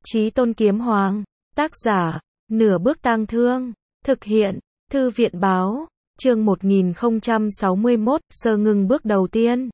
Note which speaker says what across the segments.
Speaker 1: Chí Tôn Kiếm Hoàng, tác giả, Nửa Bước Tang Thương, thực hiện, Thư viện báo, chương 1061, sơ ngưng bước đầu tiên.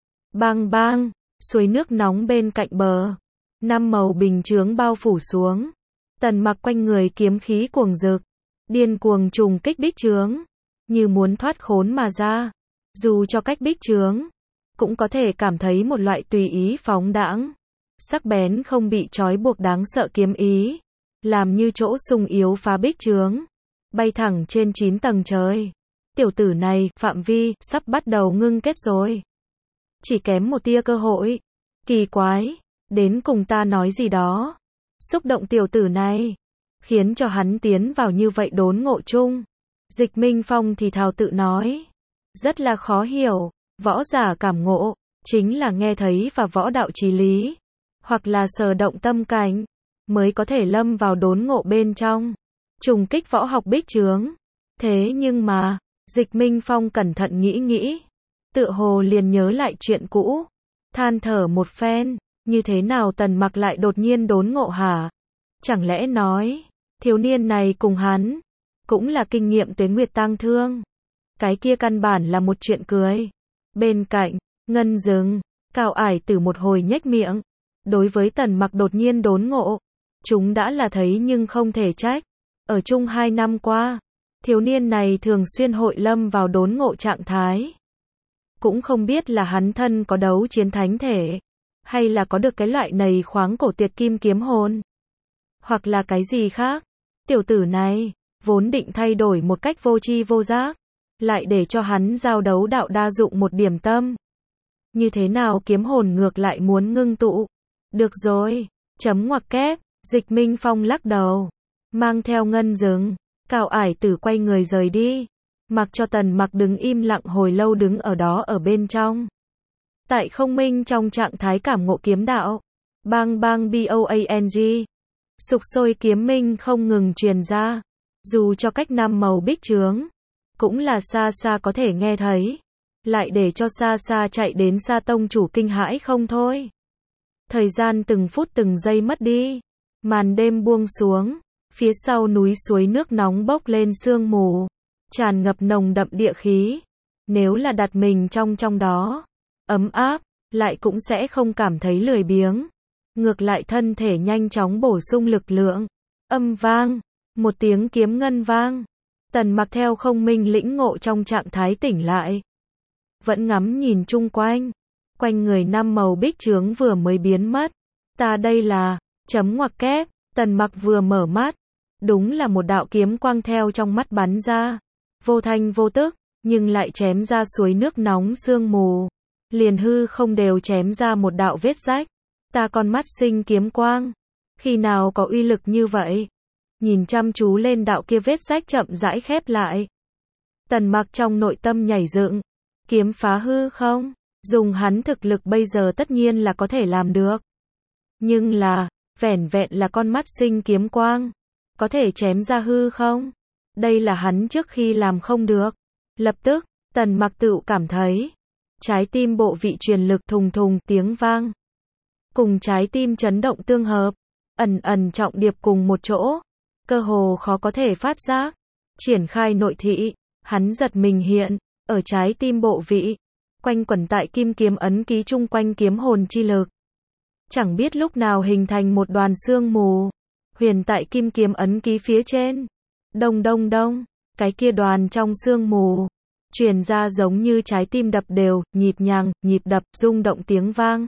Speaker 1: Bang bang, suối nước nóng bên cạnh bờ, năm màu bình chướng bao phủ xuống. Tần Mặc quanh người kiếm khí cuồng rực, điên cuồng trùng kích bích chướng, như muốn thoát khốn mà ra. Dù cho cách bích chướng, cũng có thể cảm thấy một loại tùy ý phóng đãng, sắc bén không bị trói buộc đáng sợ kiếm ý, làm như chỗ sung yếu phá bích chướng, bay thẳng trên 9 tầng trời. Tiểu tử này, phạm vi, sắp bắt đầu ngưng kết rồi. Chỉ kém một tia cơ hội. Kỳ quái, đến cùng ta nói gì đó. Xúc động tiểu tử này, khiến cho hắn tiến vào như vậy đốn ngộ chung. Dịch Minh Phong thì thào tự nói. Rất là khó hiểu, võ giả cảm ngộ, chính là nghe thấy và võ đạo chí lý, hoặc là sở động tâm cảnh, mới có thể lâm vào đốn ngộ bên trong, trùng kích võ học bích chướng. Thế nhưng mà, Dịch Minh Phong cẩn thận nghĩ, tựa hồ liền nhớ lại chuyện cũ, than thở một phen, như thế nào Tần Mặc lại đột nhiên đốn ngộ hả? Chẳng lẽ nói, thiếu niên này cùng hắn, cũng là kinh nghiệm tuế nguyệt tang thương? Cái kia căn bản là một chuyện cười. Bên cạnh, Ngân Dừng, Cao Ải Tử một hồi nhếch miệng. Đối với Tần Mặc đột nhiên đốn ngộ, chúng đã là thấy nhưng không thể trách. Ở chung 2 năm qua, thiếu niên này thường xuyên hội lâm vào đốn ngộ trạng thái. Cũng không biết là hắn thân có đấu chiến thánh thể, hay là có được cái loại này khoáng cổ tuyệt kim kiếm hồn, hoặc là cái gì khác. Tiểu tử này, vốn định thay đổi một cách vô tri vô giác, lại để cho hắn giao đấu đạo đa dụng một điểm tâm. Như thế nào kiếm hồn ngược lại muốn ngưng tụ? Được rồi, chấm ngoặc kép, Dịch Minh Phong lắc đầu, mang theo Ngân Dừng, Cao Ải Tử quay người rời đi, mặc cho Tần Mặc đứng im lặng hồi lâu đứng ở đó ở bên trong. Tại không minh trong trạng thái cảm ngộ kiếm đạo, bang bang boang, sục sôi kiếm minh không ngừng truyền ra, dù cho cách 5 màu bích chướng, cũng là xa xa có thể nghe thấy, lại để cho xa xa chạy đến xa tông chủ kinh hãi không thôi. Thời gian từng phút từng giây mất đi, màn đêm buông xuống, phía sau núi suối nước nóng bốc lên sương mù, tràn ngập nồng đậm địa khí. Nếu là đặt mình trong đó, ấm áp, lại cũng sẽ không cảm thấy lười biếng, ngược lại thân thể nhanh chóng bổ sung lực lượng. Âm vang, một tiếng kiếm ngân vang. Tần Mặc theo không minh lĩnh ngộ trong trạng thái tỉnh lại, vẫn ngắm nhìn chung quanh, quanh người 5 màu bích chướng vừa mới biến mất. Ta đây là, chấm ngoặc kép, Tần Mặc vừa mở mắt, đúng là một đạo kiếm quang theo trong mắt bắn ra, vô thanh vô tức, nhưng lại chém ra suối nước nóng sương mù, liền hư không đều chém ra một đạo vết rách. Ta con mắt sinh kiếm quang, khi nào có uy lực như vậy? Nhìn chăm chú lên đạo kia vết rách chậm rãi khép lại. Tần Mặc trong nội tâm nhảy dựng, kiếm phá hư không, dùng hắn thực lực bây giờ tất nhiên là có thể làm được. Nhưng là, vẻn vẹn là con mắt sinh kiếm quang, có thể chém ra hư không? Đây là hắn trước khi làm không được. Lập tức, Tần Mặc tự cảm thấy, trái tim bộ vị truyền lực thùng thùng tiếng vang, cùng trái tim chấn động tương hợp, ẩn ẩn trọng điệp cùng một chỗ, cơ hồ khó có thể phát giác. Triển khai nội thị, hắn giật mình hiện, ở trái tim bộ vị, quanh quẩn tại kim kiếm ấn ký chung quanh kiếm hồn chi lực. Chẳng biết lúc nào hình thành một đoàn sương mù, huyền tại kim kiếm ấn ký phía trên. Đông đông đông, cái kia đoàn trong sương mù, truyền ra giống như trái tim đập đều, nhịp nhàng, nhịp đập, rung động tiếng vang.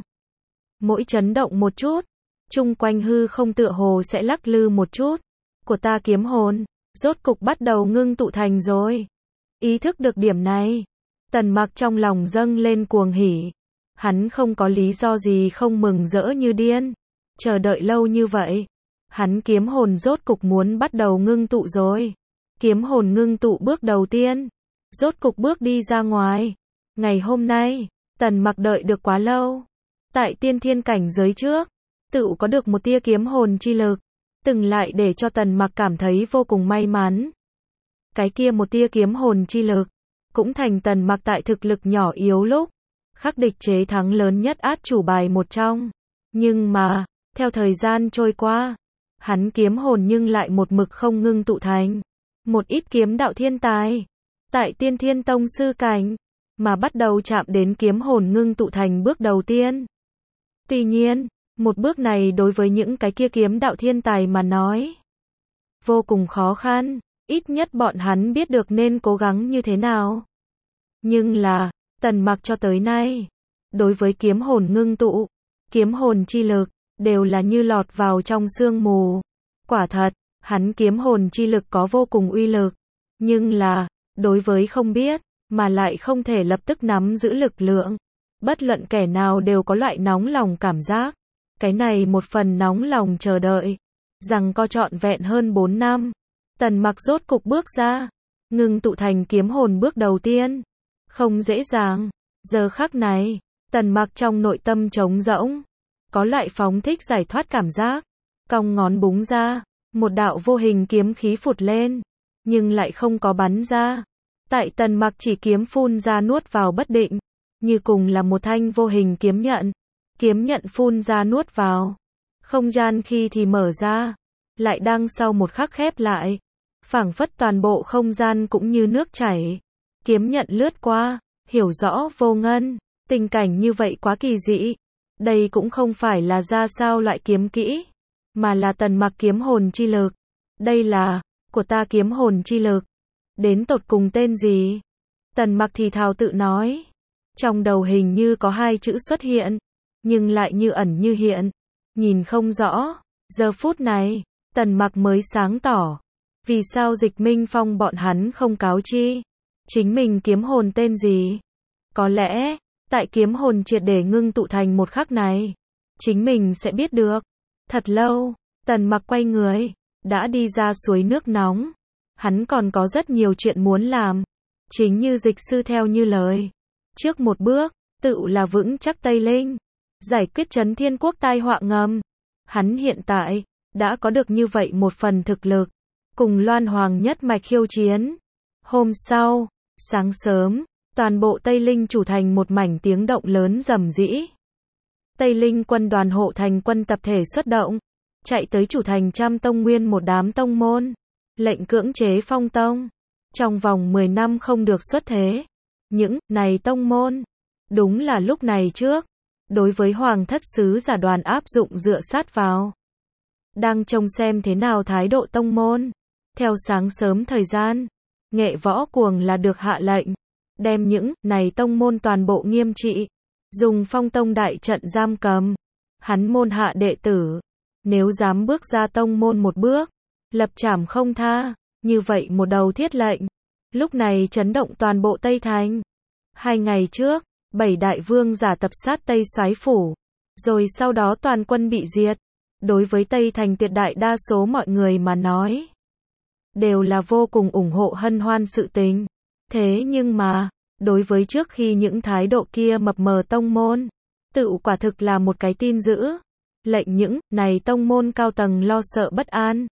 Speaker 1: Mỗi chấn động một chút, chung quanh hư không tựa hồ sẽ lắc lư một chút. Của ta kiếm hồn, rốt cục bắt đầu ngưng tụ thành rồi. Ý thức được điểm này, Tần Mặc trong lòng dâng lên cuồng hỉ. Hắn không có lý do gì không mừng rỡ như điên. Chờ đợi lâu như vậy, hắn kiếm hồn rốt cục muốn bắt đầu ngưng tụ rồi. Kiếm hồn ngưng tụ bước đầu tiên, rốt cục bước đi ra ngoài. Ngày hôm nay, Tần Mặc đợi được quá lâu. Tại tiên thiên cảnh giới trước, tự có được một tia kiếm hồn chi lực, từng lại để cho Tần Mặc cảm thấy vô cùng may mắn. Cái kia một tia kiếm hồn chi lực, cũng thành Tần Mặc tại thực lực nhỏ yếu lúc, khắc địch chế thắng lớn nhất át chủ bài một trong. Nhưng mà, Theo thời gian trôi qua, hắn kiếm hồn nhưng lại một mực không ngưng tụ thành một ít kiếm đạo thiên tài. Tại Tiên Thiên Tông sư cảnh, mà bắt đầu chạm đến kiếm hồn ngưng tụ thành bước đầu tiên. Tuy nhiên, một bước này đối với những cái kia kiếm đạo thiên tài mà nói, vô cùng khó khăn, ít nhất bọn hắn biết được nên cố gắng như thế nào. Nhưng là, Tần Mặc cho tới nay, đối với kiếm hồn ngưng tụ, kiếm hồn chi lực, đều là như lọt vào trong sương mù. Quả thật, hắn kiếm hồn chi lực có vô cùng uy lực, nhưng là, đối với không biết, mà lại không thể lập tức nắm giữ lực lượng. Bất luận kẻ nào đều có loại nóng lòng cảm giác. Cái này một phần nóng lòng chờ đợi, rằng co trọn vẹn hơn 4 năm. Tần Mặc rốt cục bước ra, ngưng tụ thành kiếm hồn bước đầu tiên. Không dễ dàng. Giờ khắc này, Tần Mặc trong nội tâm trống rỗng, có loại phóng thích giải thoát cảm giác. Cong ngón búng ra, một đạo vô hình kiếm khí phụt lên, nhưng lại không có bắn ra. Tại Tần Mặc chỉ kiếm phun ra nuốt vào bất định, như cùng là một thanh vô hình kiếm nhận. Kiếm nhận phun ra nuốt vào, không gian khi thì mở ra, lại đang sau một khắc khép lại. Phảng phất toàn bộ không gian cũng như nước chảy. Kiếm nhận lướt qua, hiểu rõ vô ngân, tình cảnh như vậy quá kỳ dị. Đây cũng không phải là ra sao loại kiếm kỹ, mà là Tần Mặc kiếm hồn chi lực. Đây là, của ta kiếm hồn chi lực. Đến tột cùng tên gì? Tần Mặc thì thào tự nói. Trong đầu hình như có hai chữ xuất hiện, nhưng lại như ẩn như hiện, nhìn không rõ. Giờ phút này, Tần Mặc mới sáng tỏ, vì sao Dịch Minh Phong bọn hắn không cáo chi chính mình kiếm hồn tên gì. Có lẽ, tại kiếm hồn triệt để ngưng tụ thành một khắc này, chính mình sẽ biết được. Thật lâu, Tần Mặc quay người, đã đi ra suối nước nóng. Hắn còn có rất nhiều chuyện muốn làm. Chính như dịch sư theo như lời. Trước một bước, tự là vững chắc Tây Linh, giải quyết Trấn Thiên Quốc tai họa ngầm. Hắn hiện tại, đã có được như vậy một phần thực lực, cùng Loan Hoàng nhất mạch khiêu chiến. Hôm sau, sáng sớm, toàn bộ Tây Linh chủ thành một mảnh tiếng động lớn rầm rĩ. Tây Linh quân đoàn hộ thành quân tập thể xuất động, chạy tới chủ thành Trăm Tông nguyên một đám tông môn, lệnh cưỡng chế phong tông, trong vòng 10 năm không được xuất thế. Những này tông môn, đúng là lúc này trước, đối với Hoàng thất sứ giả đoàn áp dụng dựa sát vào. Đang trông xem thế nào thái độ tông môn. Theo sáng sớm thời gian, Nghệ Võ Cuồng là được hạ lệnh, đem những này tông môn toàn bộ nghiêm trị, dùng phong tông đại trận giam cầm. Hắn môn hạ đệ tử, nếu dám bước ra tông môn một bước, lập trảm không tha. Như vậy một đầu thiết lệnh, lúc này chấn động toàn bộ Tây Thành. 2 ngày trước, 7 đại vương giả tập sát Tây Soái phủ, rồi sau đó toàn quân bị diệt. Đối với Tây Thành tuyệt đại đa số mọi người mà nói, đều là vô cùng ủng hộ hân hoan sự tình. Thế nhưng mà, đối với trước khi những thái độ kia mập mờ tông môn, tự quả thực là một cái tin dữ. Lệnh những này tông môn cao tầng lo sợ bất an.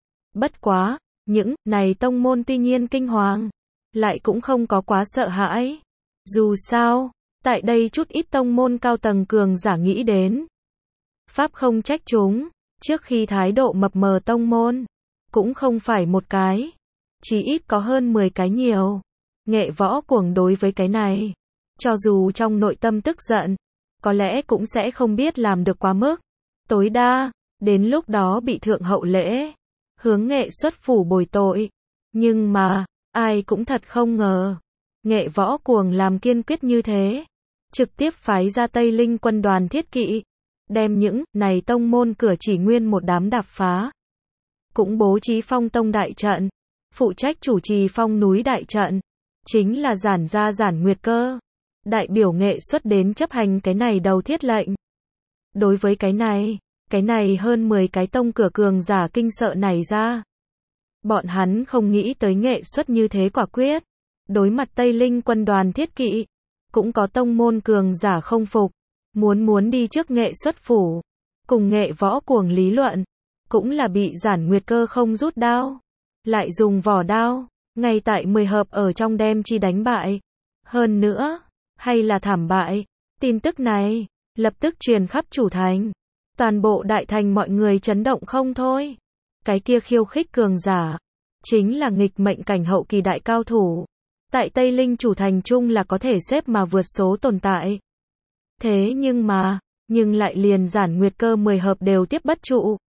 Speaker 1: Bất quá, những này tông môn tuy nhiên kinh hoàng, lại cũng không có quá sợ hãi. Dù sao, tại đây chút ít tông môn cao tầng cường giả nghĩ đến, pháp không trách chúng, trước khi thái độ mập mờ tông môn, cũng không phải một cái, chỉ ít có hơn 10 cái nhiều. Nghệ Võ Cuồng đối với cái này, cho dù trong nội tâm tức giận, có lẽ cũng sẽ không biết làm được quá mức. Tối đa, đến lúc đó bị thượng hậu lễ, hướng Nghệ xuất phủ bồi tội. Nhưng mà, ai cũng thật không ngờ, Nghệ Võ Cuồng làm kiên quyết như thế, trực tiếp phái ra Tây Linh quân đoàn thiết kỵ, đem những này tông môn cửa chỉ nguyên một đám đạp phá. Cũng bố trí phong tông đại trận, phụ trách chủ trì phong núi đại trận, chính là Giản Gia Giản Nguyệt Cơ, đại biểu Nghệ xuất đến chấp hành cái này đầu thiết lệnh. Đối với cái này hơn 10 cái tông cửa cường giả kinh sợ này ra. Bọn hắn không nghĩ tới Nghệ xuất như thế quả quyết. Đối mặt Tây Linh quân đoàn thiết kỵ, cũng có tông môn cường giả không phục, muốn đi trước Nghệ xuất phủ, cùng Nghệ Võ Cuồng lý luận, cũng là bị Giản Nguyệt Cơ không rút đao, lại dùng vỏ đao, ngay tại 10 hợp ở trong đem chi đánh bại. Hơn nữa, hay là thảm bại. Tin tức này lập tức truyền khắp chủ thành. Toàn bộ đại thành mọi người chấn động không thôi. Cái kia khiêu khích cường giả, chính là nghịch mệnh cảnh hậu kỳ đại cao thủ. Tại Tây Linh chủ thành chung là có thể xếp mà vượt số tồn tại. Thế nhưng lại liền Giản Nguyệt Cơ 10 hợp đều tiếp bất trụ.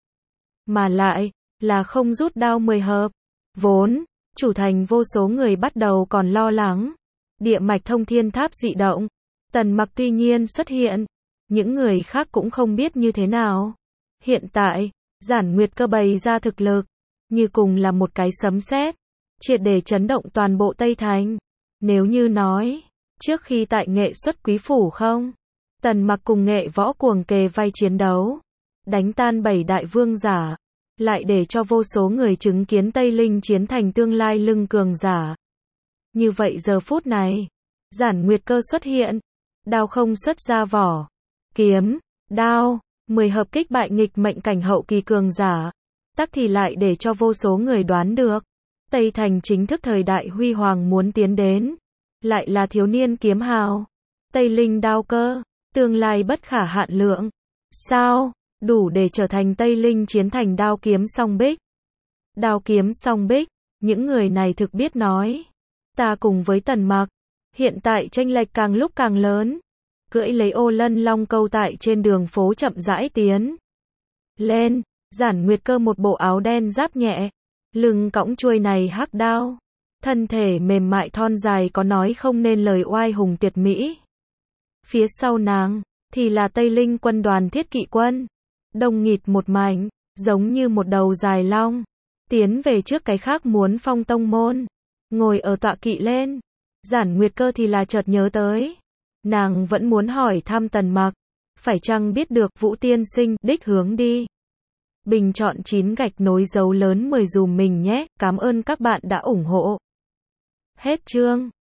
Speaker 1: Mà lại, là không rút đao 10 hợp. Vốn, chủ thành vô số người bắt đầu còn lo lắng. Địa mạch thông thiên tháp dị động. Tần Mặc tuy nhiên xuất hiện. Những người khác cũng không biết như thế nào. Hiện tại, Giản Nguyệt Cơ bày ra thực lực. Như cùng là một cái sấm sét, triệt để chấn động toàn bộ Tây Thành. Nếu như nói, trước khi tại Nghệ Xuất Quý Phủ không, Tần Mặc cùng Nghệ Võ cuồng kề vai chiến đấu, đánh tan 7 đại vương giả, lại để cho vô số người chứng kiến Tây Linh chiến thành tương lai lưng cường giả. Như vậy giờ phút này, Giản Nguyệt Cơ xuất hiện, đao không xuất ra vỏ, kiếm, đao, 10 hợp kích bại nghịch mệnh cảnh hậu kỳ cường giả, tắc thì lại để cho vô số người đoán được, Tây Thành chính thức thời đại huy hoàng muốn tiến đến, lại là thiếu niên kiếm hào, Tây Linh đao cơ, tương lai bất khả hạn lượng. Sao? Đủ để trở thành Tây Linh chiến thành đao kiếm song bích. Đao kiếm song bích, những người này thực biết nói. Ta cùng với Tần Mặc, hiện tại chênh lệch càng lúc càng lớn. Cưỡi lấy ô lân long câu tại trên đường phố chậm rãi tiến lên, Giản Nguyệt Cơ một bộ áo đen giáp nhẹ, lưng cõng chuôi này hắc đao, thân thể mềm mại thon dài có nói không nên lời oai hùng tuyệt mỹ. Phía sau nàng, thì là Tây Linh quân đoàn thiết kỵ quân, đông nghịt một mảnh, giống như một đầu dài long, tiến về trước cái khác muốn phong tông môn, ngồi ở tọa kỵ lên. Giản Nguyệt Cơ thì là chợt nhớ tới, nàng vẫn muốn hỏi thăm Tần Mặc, phải chăng biết được Vũ tiên sinh đích hướng đi. Bình chọn 9 gạch nối dấu lớn 10 dùm mình nhé, cảm ơn các bạn đã ủng hộ. Hết chương.